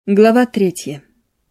Глава 3.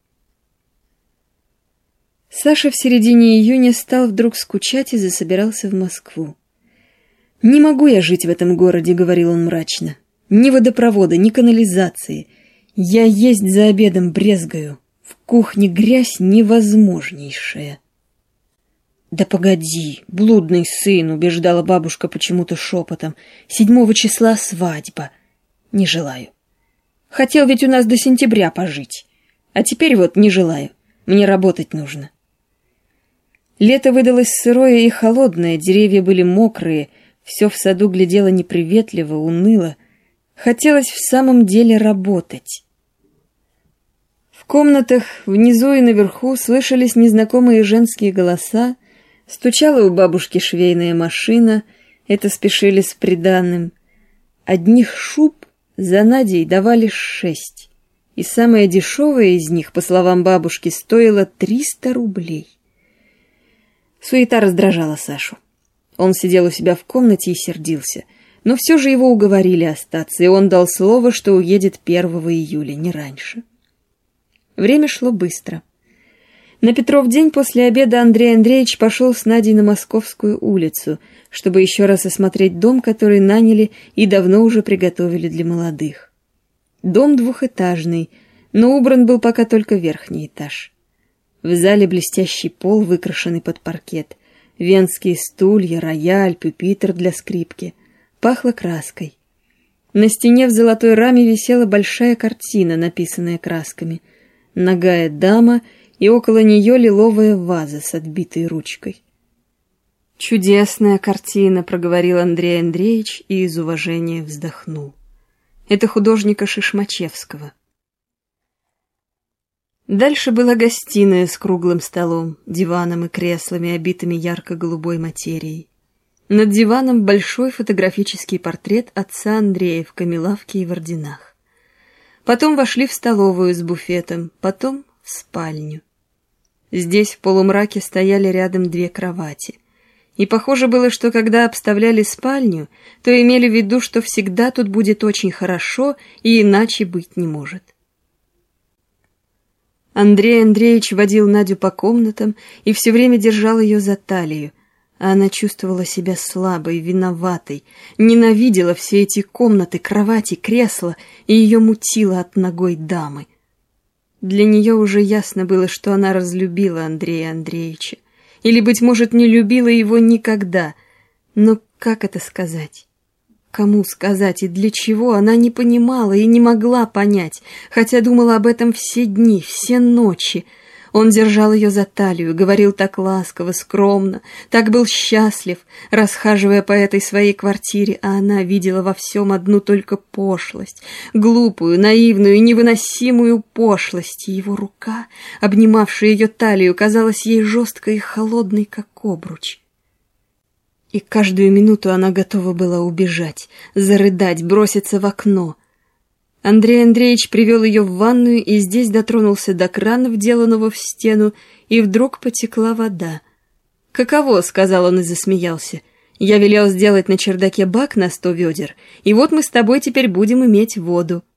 Саша в середине июня стал вдруг скучать и засобирался в Москву. «Не могу я жить в этом городе», — говорил он мрачно. «Ни водопровода, ни канализации. Я есть за обедом брезгаю. В кухне грязь невозможнейшая». «Да погоди, блудный сын», — убеждала бабушка почему-то шепотом. 7 числа свадьба. Не желаю. Хотел ведь у нас до сентября пожить. А теперь вот не желаю. Мне работать нужно. Лето выдалось сырое и холодное, деревья были мокрые, все в саду глядело неприветливо, уныло. Хотелось в самом деле работать. В комнатах внизу и наверху слышались незнакомые женские голоса, стучала у бабушки швейная машина, это спешили с приданым. Одних шуб за Надей давали 6, и самая дешевая из них, по словам бабушки, стоила 300 рублей. Суета раздражала Сашу. Он сидел у себя в комнате и сердился, но все же его уговорили остаться, и он дал слово, что уедет 1 июля, не раньше. Время шло быстро. На Петров день после обеда Андрей Андреевич пошел с Надей на Московскую улицу, чтобы еще раз осмотреть дом, который наняли и давно уже приготовили для молодых. Дом двухэтажный, но убран был пока только верхний этаж. В зале блестящий пол, выкрашенный под паркет, венские стулья, рояль, пюпитр для скрипки. Пахло краской. На стене в золотой раме висела большая картина, написанная красками. Нагая дама — и около нее лиловая ваза с отбитой ручкой. «Чудесная картина», — проговорил Андрей Андреевич и из уважения вздохнул. «Это художника Шишмачевского». Дальше была гостиная с круглым столом, диваном и креслами, обитыми ярко-голубой материей. Над диваном большой фотографический портрет отца Андрея в камелавке и в орденах. Потом вошли в столовую с буфетом, потом в спальню. Здесь в полумраке стояли рядом 2 кровати. И похоже было, что когда обставляли спальню, то имели в виду, что всегда тут будет очень хорошо и иначе быть не может. Андрей Андреевич водил Надю по комнатам и все время держал ее за талию, а она чувствовала себя слабой, виноватой, ненавидела все эти комнаты, кровати, кресла, и ее мутило от нагой дамы. Для нее уже ясно было, что она разлюбила Андрея Андреевича. Или, быть может, не любила его никогда. Но как это сказать? Кому сказать и для чего, она не понимала и не могла понять, хотя думала об этом все дни, все ночи. Он держал ее за талию, говорил так ласково, скромно, так был счастлив, расхаживая по этой своей квартире, а она видела во всем одну только пошлость, глупую, наивную и невыносимую пошлость, и его рука, обнимавшая ее талию, казалась ей жесткой и холодной, как обруч. И каждую минуту она готова была убежать, зарыдать, броситься в окно. Андрей Андреевич привел ее в ванную и здесь дотронулся до крана, вделанного в стену, и вдруг потекла вода. «Каково?» — сказал он и засмеялся. «Я велел сделать на чердаке бак на 100 ведер, и вот мы с тобой теперь будем иметь воду».